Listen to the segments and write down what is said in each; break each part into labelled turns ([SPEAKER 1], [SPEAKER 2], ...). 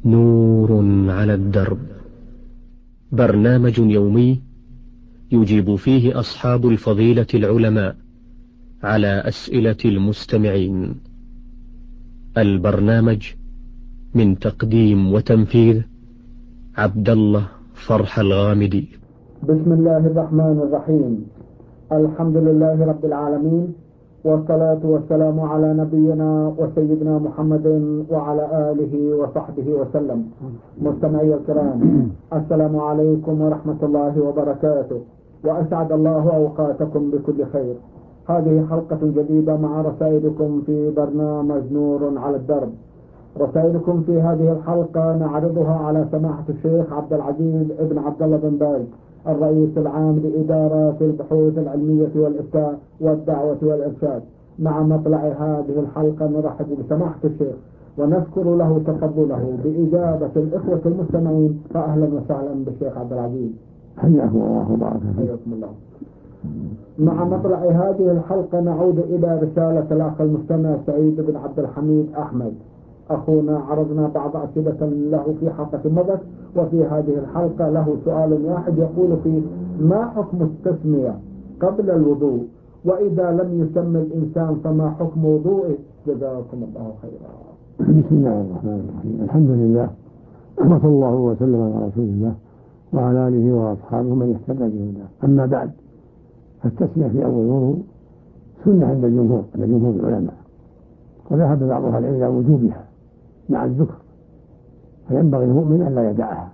[SPEAKER 1] نور على الدرب، برنامج يومي يجيب فيه أصحاب الفضيلة العلماء على أسئلة المستمعين. البرنامج من تقديم وتنفيذ عبد الله فرح الغامدي.
[SPEAKER 2] بسم الله الرحمن الرحيم. الحمد لله رب العالمين، والصلاة والسلام على نبينا وسيدنا محمد وعلى آله وصحبه وسلم. مستمعي الكرام، السلام عليكم ورحمة الله وبركاته، وأسعد الله أوقاتكم بكل خير. هذه حلقة جديدة مع رسائلكم في برنامج نور على الدرب. رسائلكم في هذه الحلقة نعرضها على سماحة الشيخ عبد العزيز ابن عبد الله بن باز، الرئيس العام لإدارة البحوث العلمية والإفتاء والدعوة والإرشاد. مع مطلع هذه الحلقة نرحب بسماحة الشيخ ونذكر له تفضله بإجابة الإخوة المستمعين. فأهلا وسهلا بالشيخ عبد العزيز.
[SPEAKER 3] حياكم الله وبارك
[SPEAKER 2] حياكم الله. مع مطلع هذه الحلقة نعود إلى رسالة الأخ المستمع سعيد بن عبد الحميد أحمد. أخونا عرضنا بعض أسئلة له في حلقة مضت، وفي هذه الحلقة له سؤال واحد يقول فيه: ما حكم التسمية قبل الوضوء؟ وإذا لم يسمى الإنسان فما حكم وضوءه؟ جزاكم الله خيرا.
[SPEAKER 3] بسم الله الرحمن الرحيم. الحمد لله، وصلى الله وسلم على رسول الله وعلى آله وأصحابه من اهتدى بهداه. أما بعد، فالتسمية في أول الوضوء سنة عند جمهور العلماء، وذهب بعض أهل العلم إلى وجوبها مع الذكر، فينبغي المؤمن أن لا يدعها،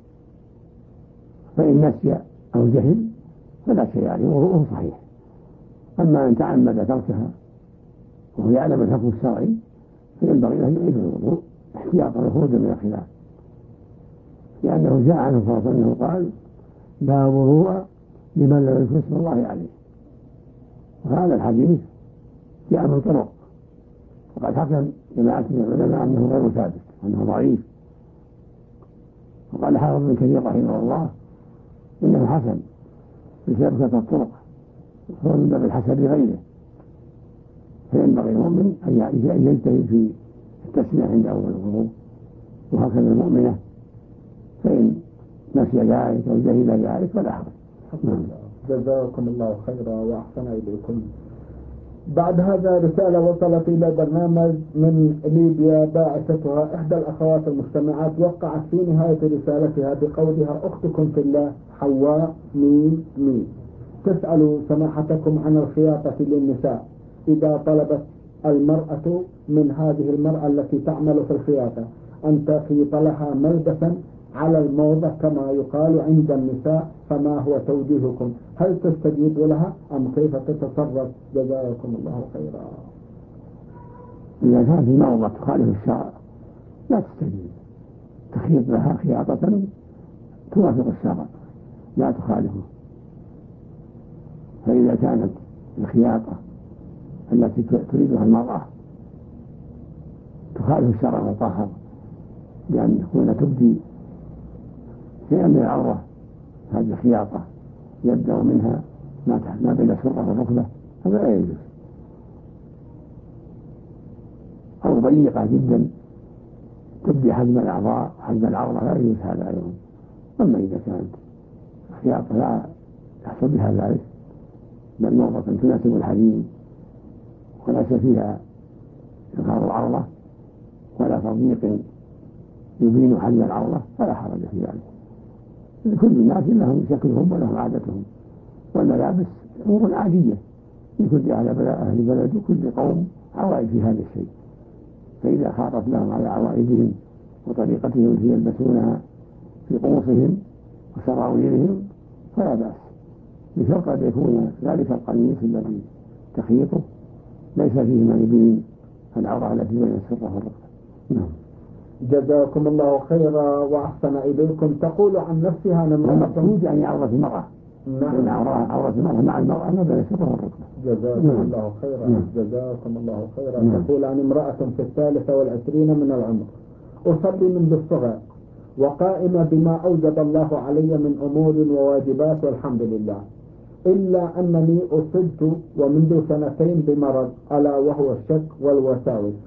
[SPEAKER 3] فإن نسي أو جهل فلا شيء عليه وضوءه صحيح. أما أن تعمد تركها وهو يعلم الحكم الشرعي فينبغي له أن يعيد الوضوء احتياطا وخروجا من الخلاف، لأنه جاء عنه صلى الله عليه وسلم قال: لا وضوء لمن لم يذكر اسم الله عليه. وهذا الحديث جاء من طرق، وقد حكم جماعة من العلماء أنه غير ثابت، أنه ضعيف. وقال حافظ بن كثير رحمه الله إنه حسن بسبب كثرة الطرق، وهو من باب الحسن لغيره. فينبغي المؤمن أن يجتهد في التسمية عند أول الوضوء، وهكذا المؤمنة، فإن نسي ذلك أو جهل ذلك فلا حرج.
[SPEAKER 2] جزاكم الله خيرا وأحسن إليكم. بعد هذا رسالة وصلت إلى برنامج من ليبيا، باعثتها إحدى الأخوات المستمعات، وقعت في نهاية رسالتها بقولها: أختكم في الله حواء ميم تسأل سماحتكم عن الخياطة للنساء إذا طلبت المرأة من هذه المرأة التي تعمل في الخياطة أن تخيط لها ملبسا على الموضة كما يقال عند النساء، فما هو توجيهكم؟ هل تستجيب لها أم كيف تتصرف؟ جزاكم الله خيرا.
[SPEAKER 3] إذا كانت الموضة تخالف الشرع لا تستجيب، تخيط لها خياطة توافق الشرع لا تخالفه. فإذا كانت الخياطة التي تريدها المرأة تخالف الشرع المطهر، بأن تكون تبدي شيئا من العورة، هذه الخياطة يبدأ منها ما بين السرة والركبة، هذا لا يجوز. أو ضيقة جدا تبدي حجم الأعضاء حجم العورة، لا يجوز هذا أيضا. أما إذا كانت الخياطة لا يحصل بها ذلك، بل موضة تناسب الحريم وليس فيها إظهار العورة ولا تضييق يبين حجم العورة، فلا حرج في ذلك. لكل الناس لهم شكلهم ولهم عادتهم، والملابس أمور عادية لكل أهل بلد وكل قوم عوائد في هذا الشيء. فإذا خاطت لهم على عوائدهم وطريقتهم التي يلبسونها في قمصهم وسراويلهم فلا بأس، بشرط أن يكون ذلك القميص الذي تخيطه ليس فيه ما يبين العورة التي بين السرة والركبة.
[SPEAKER 2] جزاكم الله خيرا وأحسن إليكم. تقول عن نفسها:
[SPEAKER 3] المقصود يعني عورة المرأة، لأن عورة المرأة مع المرأة ما بين السرة والركبة.
[SPEAKER 2] جزاكم الله خيرا. جزاكم الله خيرا. تقول عن امرأة في 23 من العمر، أصلي منذ الصغر وقائمة بما أوجب الله علي من أمور وواجبات والحمد لله، إلا أنني أصبت ومنذ 2 بمرض ألا وهو الشك والوساوس،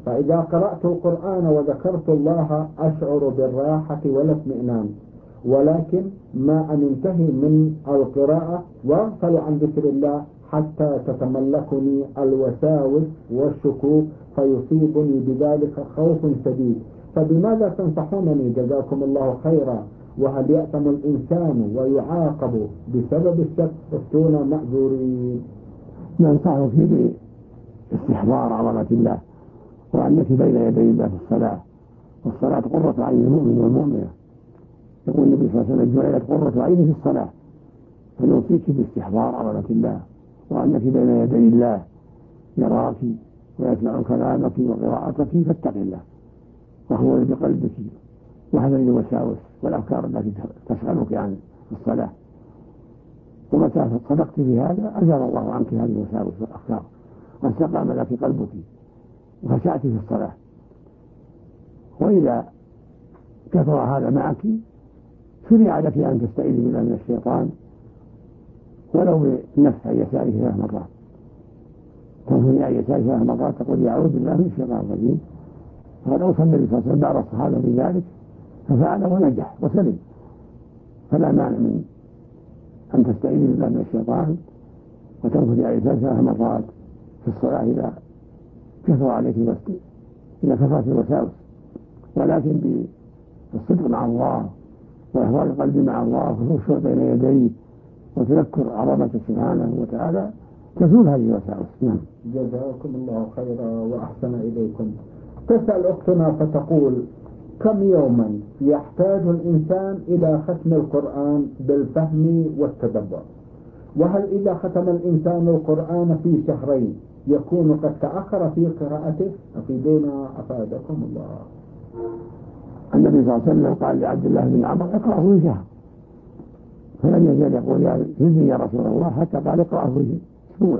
[SPEAKER 2] فإذا قرأت القرآن وذكرت الله أشعر بالراحة والاطمئنان، ولكن ما أن انتهي من القراءة وأغفل عن ذكر الله حتى تتملكني الوساوس والشكوك فيصيبني بذلك خوف شديد. فبماذا تنصحونني جزاكم الله خيرا؟ وهل يأثم الإنسان ويعاقب بسبب الشك؟ افتونا مأجورين.
[SPEAKER 3] ننصحك باستحضار عظمة الله، وأنك بين يدي الله في الصلاة، والصلاة قرة عين المؤمن والمؤمنة. يقول النبي صلى الله عليه وسلم: جعلت قرة عيني في الصلاة. فنوصيك باستحضار عظمة الله، وأنك بين يدي الله يراك ويسمع كلامك وقراءتك، فاتق الله وهو بقلبك، واحذر الوساوس والأفكار التي تشغلك عن الصلاة. ومتى صدقت في هذا أزال الله عنك هذه الوساوس والأفكار، واستقام لك قلبك وخشعت في الصلاة. وإذا كثر هذا معك شرع لك أن تستعيذ بالله من الشيطان ولو بنفس عن يساره 3 مرات. تنفذ عن يساره 3 مرات تقول: أعوذ بالله من الشيطان الرجيم. وقد أوصى النبي صلى الله عليه وسلم بعض الصحابة بذلك ففعل ونجح وسلم. فلا مانع من أن تستعيذ بالله من الشيطان وتنفذ عن يساره 3 مرات في الصلاة إذا كثر عليك الوسط، إذا كثرت الوساوس، ولكن بالصدق مع الله وإحضار القلب مع الله والخشوع بين يديه وتذكر عظمته سبحانه وتعالى تزول هذه الوساوس. نعم.
[SPEAKER 2] جزاكم الله خيرا وأحسن إليكم. تسأل أختنا فتقول: كم يوما يحتاج الإنسان إلى ختم القرآن بالفهم والتدبر؟ وهل إذا ختم الإنسان القرآن في 2 شهر يكون قد تأخر في قراءته؟ أفيدونا أفادكم الله.
[SPEAKER 3] النبي صلى الله عليه وسلم قال لعبد الله بن عمرو: اقرأه في 1 شهر. فلم يزل يقول: يا رسول الله، حتى قال: اقرأه في أسبوع.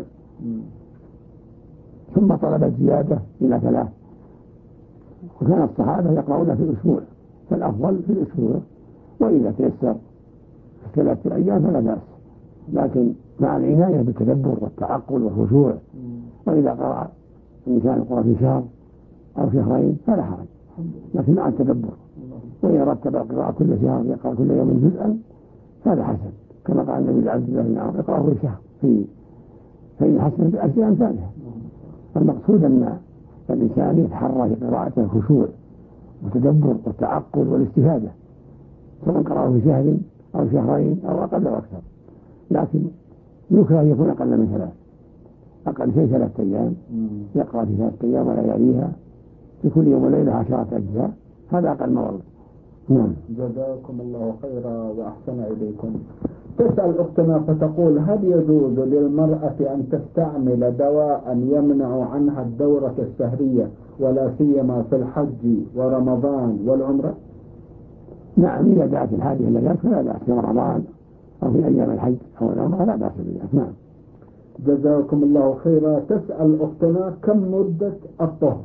[SPEAKER 3] ثم طلب الزيادة إلى 3، وكان الصحابة يقرؤون في الأسبوع، فالأفضل في الأسبوع، وإذا تيسر في 3 أيام فلا بأس، لكن مع العناية بالتدبر والتعقل والخشوع. وإذا قرأ الإنسان القرآن في 1 شهر أو 2 شهر فلا حرج، لكن مع التدبر. وإذا رتب القراءة كل شهر يقرأ كل يوم جزءا هذا حسن، كما قال النبي لعبد الله بن عمرو: اقرأه في 1 شهر فإن حسن بأشياء أمثالها. المقصود أن الإنسان يتحرى في قراءته الخشوع والتدبر والتعقل والاستفادة، سواء قرأه في 1 شهر أو 2 شهر أو أقل أو أكثر، لكن يكره أن يكون أقل من 3، أقل شيء 3 أيام، يقرأ في 3 أيام ولياليها في كل يوم وليلة 10 أجزاء، هذا أقل ما ورد. نعم.
[SPEAKER 2] جزاكم الله خيرا وأحسن إليكم. تسأل أختنا فتقول: هل يجوز للمرأة أن تستعمل دواء يمنع عنها الدورة الشهرية ولا سيما في الحج ورمضان والعمرة؟
[SPEAKER 3] نعم، إذا دعت الحاجة إلى ذلك فلا بأس، في رمضان أو في أيام الحج أو العمرة لا بأس بذلك. نعم.
[SPEAKER 2] جزاكم الله خيرا. تسأل أختنا: كم مدة الطهر؟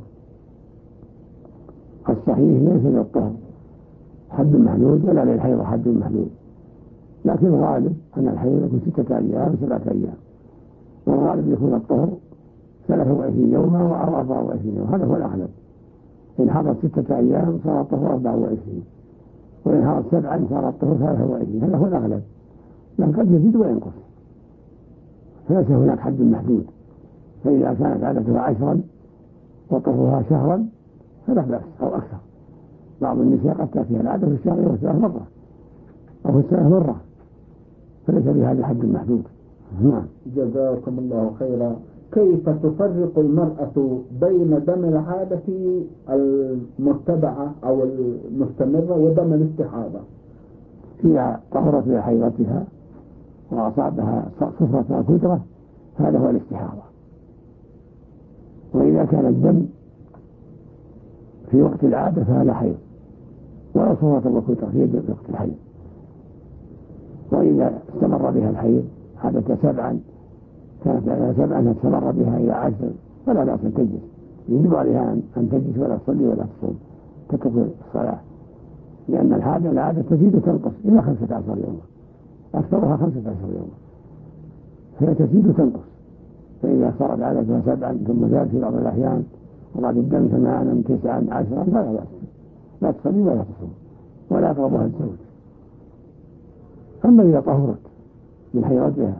[SPEAKER 3] الصحيح ليس للطهر حد محدود ولا للحيض حد محدود، لكن الغالب أن الحيض يكون 6 أيام 7 أيام، والغالب يكون الطهر 23 يوما أو 24 يوما، هذا هو الأغلب. إن حضر 6 أيام صار الطهر 24، وإن حضر 7 صار الطهر 23، هذا هو الأغلب، لكن قد يزيد وينقص، فليس هناك حد محدود. فإذا كانت عادتها 10 وطهرها شهرا فلا بأس أو أكثر. بعض النساء قد تأتيها العادة في الشهر والسنة مرة أو في السنة مرة، فليس بهذا حد محدود. نعم.
[SPEAKER 2] جزاكم الله خيرا. كيف تفرق المرأة بين دم العادة المتبعة أو المستمرة ودم الاستحاضة؟
[SPEAKER 3] إذا طهرت بحيضتها وأصابها صفرة أو كدرة هذا هو الاستحاضة. وإذا كان الدم في وقت العادة فهذا حيض، ولا صفرة وكدرة في وقت الحيض. وإذا استمر بها الحيض عادة 7 كانت على 7 استمر بها إلى 10 فلا بأس أن تجلس، يجب عليها أن تجلس ولا تصلي ولا تصوم، تترك الصلاة، لأن العادة تزيد وتنقص إلى 15 يوما، أكثرها 15 يوما، فهي تزيد وتنقص. فإذا صارت عادتها 7 ثم زاد في بعض الأحيان وبعد الدم 8 9 10 فلا بأس، لا تصلي ولا تصوم ولا يقربها الزوج. أما إذا طهرت من حيضتها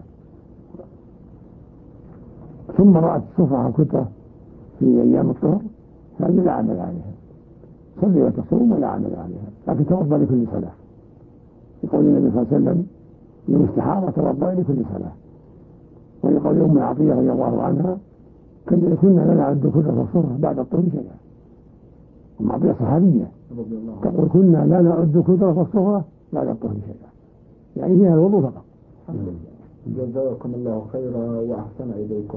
[SPEAKER 3] ثم رأت صفرة أو كترة في أيام الطهر هذه لا عمل عليها، صلي وتصوم ولا عمل عليها، لكن توضأ لكل صلاة، يقول النبي صلى الله عليه وسلم للمستحاضة توضأ لكل صلاة. ويقول أم عطية رضي الله عنها كنا لا نعد كترة الصفرة بعد الطهر شيئا. أم عطية صحابية تقول كنا لا نعد كترة الصفرة بعد الطهر شيئا، يعني فيها الوضوء فقط.
[SPEAKER 2] جزاكم الله خيرا وأحسن إليكم.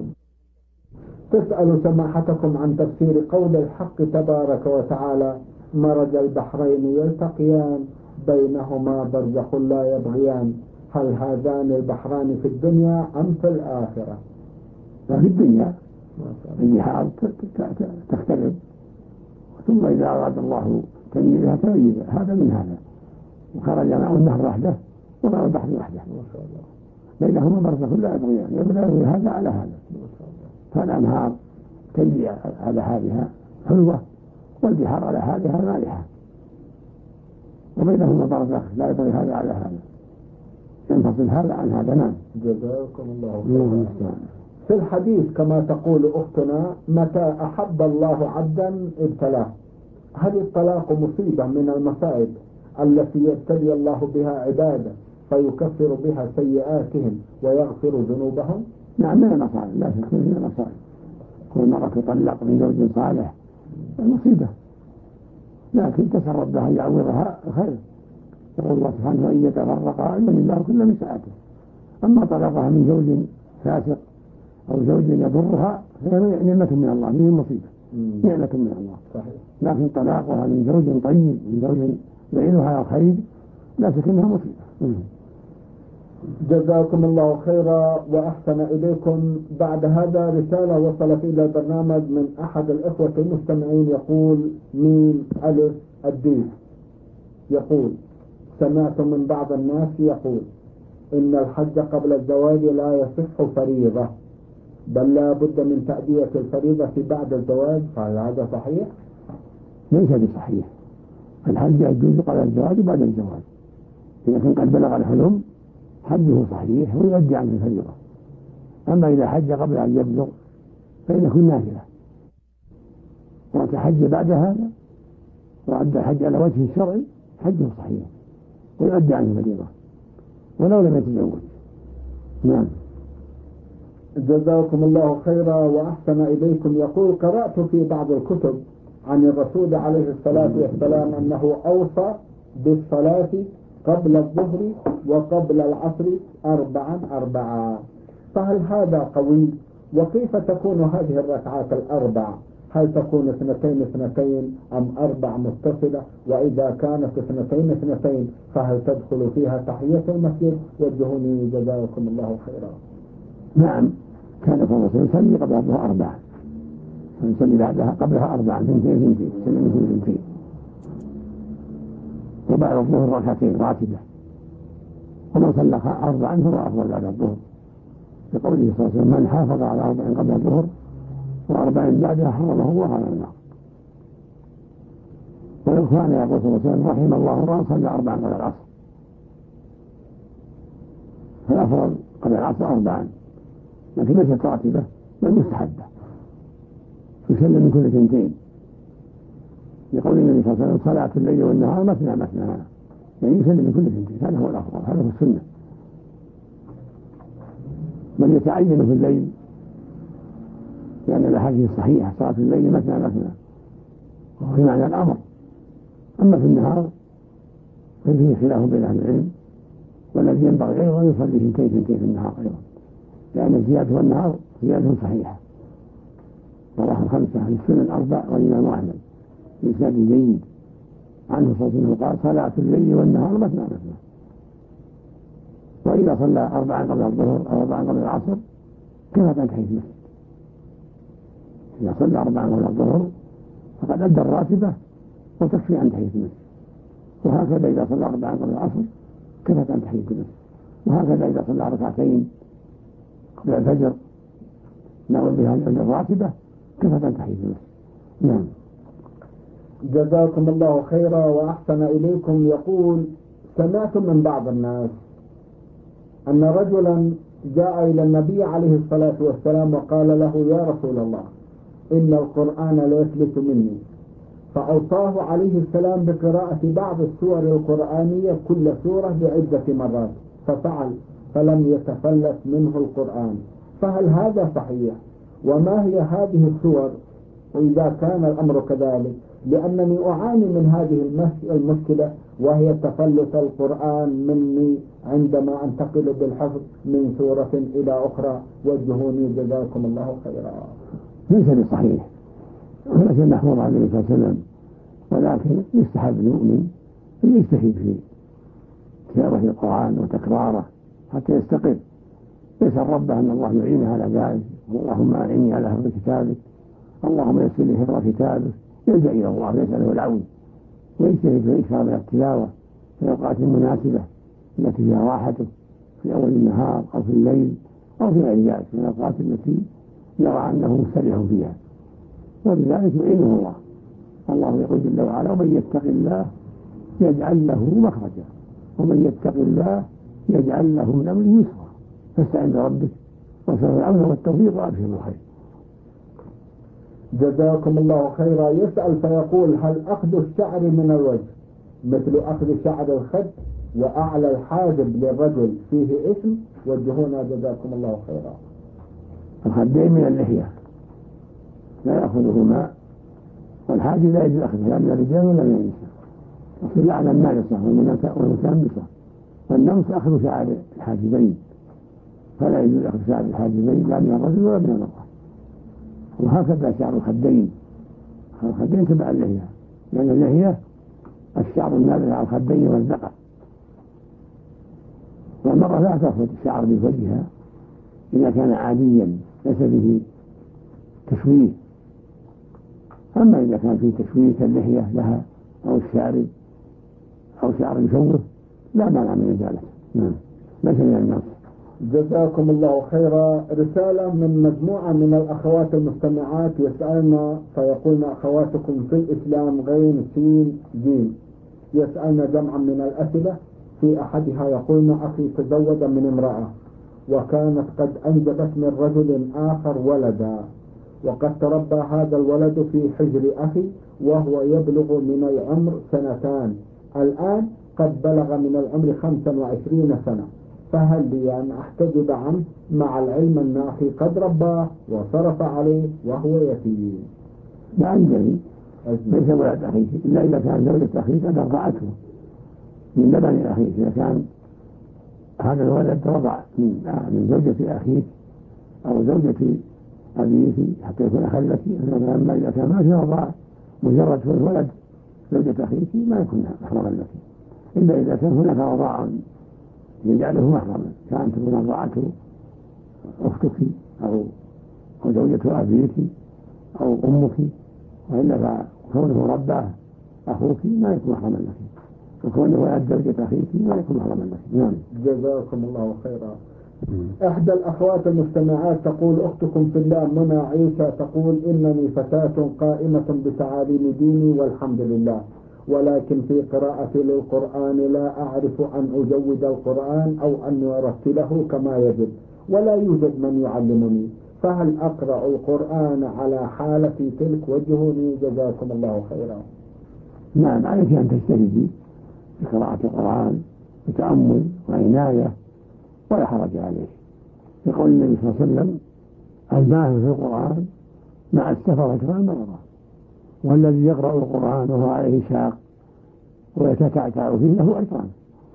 [SPEAKER 2] تسأل سماحتكم عن تفسير قول الحق تبارك وتعالى: مرج البحرين يلتقيان بينهما برزخ لا يبغيان، هل هذان البحران في الدنيا أم في الآخرة؟
[SPEAKER 3] في الدنيا البحار تختلف، ثم إذا أراد الله تمييزها تميز هذا من هذا، وخرج ماء النهر وحده وماء البحر وحده بينهما برزخ لا يبغيان، يبغي هذا على هذا، فالأنهار تجري على حالها حلوة والبحار على حالها مالحة، وبينهما برزخ لا يبغي هذا على هذا، ينفصل هذا عن هذا. نعم.
[SPEAKER 2] جزاكم الله خيرا. في الحديث كما تقول أختنا: متى أحب الله عبدا ابتلاه. هل الطلاق مصيبة من المصائب التي يبتلي الله بها عباده فيكفر بها سيئاتهم ويغفر ذنوبهم؟
[SPEAKER 3] نعم، من المصائب، لا شك من المصائب. كل مرة تطلق من زوج صالح المصيبة، لكن تسأل ربها أن يعوضها خير. يقول الله سبحانه: وإن يتفرقا يغني الله كل من سعته. أما طلقها من زوج فاسق أو زوج يضرها فهي نعمة من الله، هي مصيبة، نعمة من الله. صحيح. لكن طلاقها من زوج طيب، من زوج يعينها الخير، لا شك أنها مصيبة.
[SPEAKER 2] جزاكم الله خيرا وأحسن إليكم. بعد هذا رسالة وصلت إلى البرنامج من أحد الإخوة المستمعين، يقول ميم ألف الدين، يقول: سمعت من بعض الناس يقول إن الحج قبل الزواج لا يصح فريضة، بل لا بد من تأدية الفريضة بعد الزواج، فهل هذا صحيح؟
[SPEAKER 3] ليس بصحيح. الحج يجوز قبل الزواج وبعد الزواج، إذا كان قد بلغ الحلم حجه صحيح ويؤدي عنه الفريضة. أما إذا حج قبل أن يبلغ فإن يكون نافلة، وتحج بعد هذا وأدى الحج على وجه الشرعي حجه صحيح ويؤدي عنه الفريضة ولو لم يتزوج. نعم.
[SPEAKER 2] جزاكم الله خيرا وأحسن إليكم. يقول: قرأت في بعض الكتب عن الرسول عليه الصلاة والسلام أنه أوصى بالصلاة قبل الظهر وقبل العصر 4 فهل هذا قوي؟ وكيف تكون هذه الركعات ال4؟ هل تكون 2 أم 4 متصلة؟ وإذا كانت 2 فهل تدخل فيها تحية المسجد؟ وجهوني جزاكم الله خيرا.
[SPEAKER 3] نعم، كان الرسول يصلي قبل الظهر 4 ويصلي بعدها قبلها 4 2 وبعد الظهر 2 راتبة، ومن صلى 4 فهو أفضل بعد الظهر، لقوله صلى الله عليه وسلم: من حافظ على 4 قبل الظهر و40 بعدها حرمه الله على النار. ولو كان يقول صلى الله عليه وسلم: رحم الله امرأ صلى 4 قبل العصر، فالأفضل قبل العصر 4، لكن ليست راتبة بل مستحبة، تسلم من كل 2. يقول النبي صلى الله عليه وسلم: صلاة الليل والنهار مثنى، يعني يسلم من كل 2، هذا هو الأفضل، هذا هو السنة. من يتعين في الليل لأن الأحاديث الصحيحة صلاة الليل مثنى، وهو معنى الأمر. أما في النهار ففيه خلاف بين أهل العلم، والذي ينبغي أيضا يصلي 2 في النهار أيضا، لأن الزيادة والنهار زيادة صحيحة. رواه 5 في السنن 4 والإمام أحمد بإسناد جيد عنه صلى الله عليه وسلم قال: صلاة الليل والنهار مثنى. وإذا صلى 4 قبل الظهر أو 4 قبل العصر كفت عن تحية المسجد. إذا صلى 4 قبل الظهر فقد أدى الراتبة وتكفي عن تحية المسجد، وهكذا إذا صلى 4 قبل العصر كفت عن تحية المسجد، وهكذا إذا صلى 2 قبل الفجر نوى بها الراتبة كفت عن تحية المسجد، نعم.
[SPEAKER 2] جزاكم الله خيرا وأحسن إليكم. يقول: سمعت من بعض الناس أن رجلا جاء إلى النبي عليه الصلاة والسلام وقال له: يا رسول الله، إن القرآن لا يفلت مني، فأوصاه عليه السلام بقراءة بعض السور القرآنية كل سورة بعدة مرات، ففعل فلم يتفلت منه القرآن، فهل هذا صحيح؟ وما هي هذه السور وإذا كان الأمر كذلك؟ لأنني أعاني من هذه المشكلة، وهي تفلت القرآن مني عندما أنتقل بالحفظ من سورة إلى أخرى، وجهوني جزاكم الله خيرا.
[SPEAKER 3] ليس بصحيح، وليس محفوظ عليه الصلاة والسلام، ولكن يستحب المؤمن أن يجتهد في تلاوة القرآن وتكراره حتى يستقر، يسأل ربه أن الله يعينه على ذلك: اللهم أعني على حفظ كتابك، اللهم يسر لي حفظ كتابك. يلجأ إلى الله ويسأله العون، ويجتهد في الإكثار من التلاوة في الأوقات المناسبة التي فيها راحته، في أول النهار أو في الليل أو في غير ذلك من الأوقات التي يرى أنه مستريح فيها، وبذلك يعينه الله. الله يقول جل وعلا: ومن يتق الله يجعل له مخرجا، ومن يتق الله يجعل له من أمره يسرا. فاستعن بربك واسأله العون والتوفيق وأبشر بالخير.
[SPEAKER 2] جزاكم الله خيرا. يسأل فيقول: هل أخذ الشعر من الوجه مثل أخذ شعر الخد وأعلى الحاجب للرجل فيه اسم؟ وجهونا جزاكم الله خيرا.
[SPEAKER 3] الخدين من اللحية لا يأخذهما، والحاجب لا يجوز أخذه لا من الرجال ولا من النساء. أصل أعلى الناقصة والمتنمصة، والنمص أخذ شعر الحاجبين، فلا يجوز أخذ شعر الحاجبين لا من الرجل ولا من المرأة. وهكذا شعر الخدين، الخدين تبع اللحية، لأن اللحية الشعر النابت على الخدين والذقن، والمرأة لا تأخذ الشعر بوجهها إذا كان عاديا ليس به تشويه. أما إذا كان فيه تشويه كاللحية لها أو الشارب أو شعر يشوه لا مانع من ذلك، ليس من النص.
[SPEAKER 2] جزاكم الله خيرا. رسالة من مجموعة من الأخوات المستمعات يسألنا فيقولن: أخواتكم في الإسلام غين سين جيم، يسألنا جمعا من الأسئلة. في أحدها يقولن: أخي تزوج من امرأة وكانت قد أنجبت من رجل آخر ولدا، وقد تربى هذا الولد في حجر أخي وهو يبلغ من العمر 2 سنين، الآن قد بلغ من العمر 25 سنة، فهل لي أن أحتجب عنه مع العلم أن أخي قد رباه وصرف عليه وهو يتيم؟
[SPEAKER 3] لا أنجلي، ليس ولد أخيك إلا إذا كان زوجة أخيك قد رضعته من لبن أخيك. إذا كان هذا الولد رضع من زوجة أخيك أو زوجة أبيك حتى يكون أخا لك، أما إذا كان ما في رضاع مجرد الولد زوجة أخيك ما يكون محرما لك، إلا إذا كان هناك رضاع يجعله محرما، كأن تكون رضعته أختك أو زوجة أبيك أو أمك، وإلا فكونه رباه أخوك ما يكون محرما لك، وكونه ولد زوجة أخيك ما يكون محرما لك. نعم.
[SPEAKER 2] جزاكم الله خيرا. إحدى الأخوات المستمعات تقول: أختكم في الله منى عيسى تقول: إنني فتاة قائمة بتعاليم ديني والحمد لله، ولكن في قراءتي للقرآن لا أعرف أن أجود القرآن أو أن أرتله كما يجب، ولا يوجد من يعلمني، فهل أقرأ القرآن على حالتي تلك؟ وجهوني جزاكم الله خيرا.
[SPEAKER 3] نعم، عليك أن تجتهدي في قراءة القرآن بتأمل وعناية ولا حرج عليه، يقول النبي صلى الله عليه وسلم: الماهر في القرآن مع السفرة والمرضى، والذي يقرأ القرآن وهو عليه شاق ويتتعتع فيه له أجران.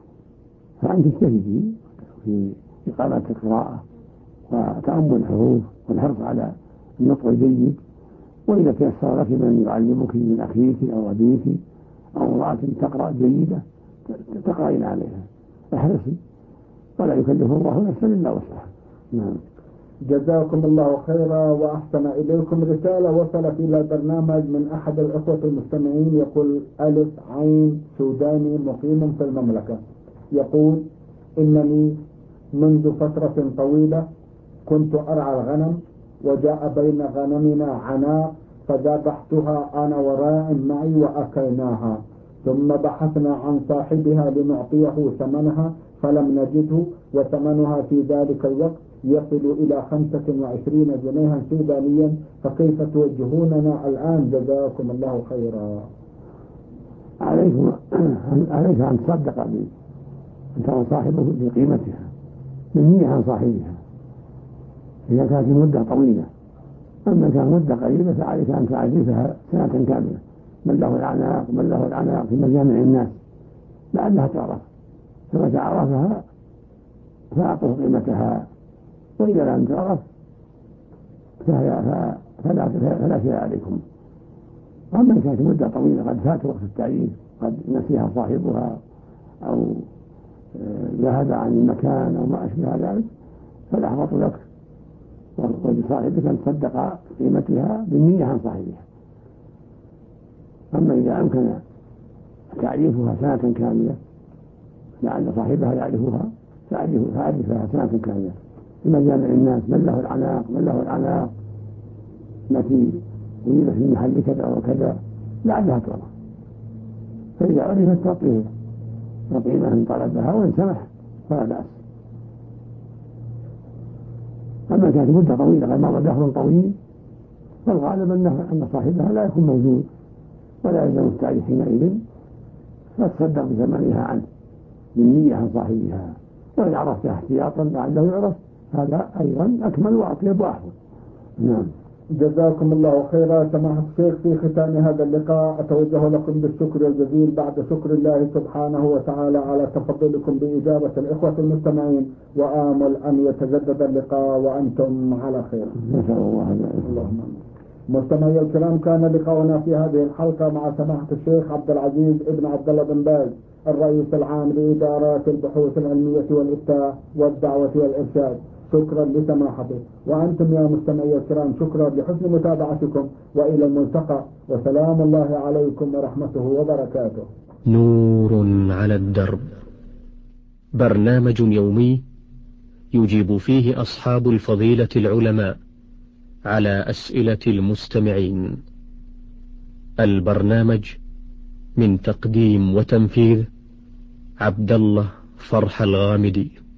[SPEAKER 3] فأنت تجتهدي في إقامة القراءة وتأمل الحروف والحرص على النطق الجيد، وإذا تيسر لك من يعلمك من أخيك أو أبيك أو امرأة تقرأ جيدة تقرأين عليها، احرصي، ولا يكلف الله نفسا إلا وسعها. نعم.
[SPEAKER 2] جزاكم الله خيرا وأحسن إليكم. رسالة وصلت إلى البرنامج من أحد الأخوة المستمعين يقول: ألف عين سوداني مقيم في المملكة، يقول: إنني منذ فترة طويلة كنت أرعى الغنم، وجاء بين غنمنا عناق فذبحتها أنا وراع معي وأكلناها، ثم بحثنا عن صاحبها لنعطيه ثمنها فلم نجده، وثمنها في ذلك الوقت يصل إلى 25 جنيها سودانيا، فكيف توجهوننا الآن؟ جزاكم الله خيرا.
[SPEAKER 3] عليك أن تصدق به، أن ترى صاحبه بقيمتها بالنية عن صاحبها إذا كانت المدة طويلة. أما كان مدة قريبة فعليك أن تعرفها سنة كاملة، من له العناق في مجامع الناس لعلها تعرف، ثم تعرفها فأعطه قيمتها، وإذا لم تعرف فلا شيء عليكم. أما كانت مدة طويلة قد فات وقت التعيين، قد نسيها صاحبها أو ذهب عن المكان أو ما أشبه ذلك، فالأحوط لك ولصاحبك أن تصدق قيمتها بالنية عن صاحبها. أما إذا أمكن تعريفها سنة كاملة لعل صاحبها يعرفها فعرفها سنة كاملة في مجامع الناس، من له العناق التي وجدت في محل كذا وكذا لعلها تعرف، فإذا عرفت تعطيه قيمة إن طلبها، وإن سمح فلا بأس. أما كانت مدة طويلة قد مر دهر طويل فالغالب أن صاحبها لا يكون موجود ولا يلزم التعريف حينئذ، فتصدق بثمنها عنه بالنية عن صاحبها، وإن عرفتها احتياطا لعله يعرف هذا أيضا أكمل وأطيب وأحسن. نعم.
[SPEAKER 2] جزاكم الله خيرا. سماحة الشيخ، في ختام هذا اللقاء أتوجه لكم بالشكر الجزيل بعد شكر الله سبحانه وتعالى على تفضلكم بإجابة الإخوة المستمعين، وآمل أن يتجدد اللقاء وأنتم على خير.
[SPEAKER 3] نسأل الله
[SPEAKER 2] اللهم. مستمعي الكرام، كان لقاؤنا في هذه الحلقة مع سماحة الشيخ عبد العزيز ابن عبد الله بن باز، الرئيس العام لإدارات البحوث العلمية والإفتاء والدعوة والإرشاد. شكرا لسماحته، وأنتم يا مستمعي الكرام شكرا لحسن متابعتكم، وإلى الملتقى، وسلام الله عليكم ورحمته وبركاته.
[SPEAKER 1] نور على الدرب، برنامج يومي يجيب فيه أصحاب الفضيلة العلماء على أسئلة المستمعين. البرنامج من تقديم وتنفيذ عبد الله فرح الغامدي.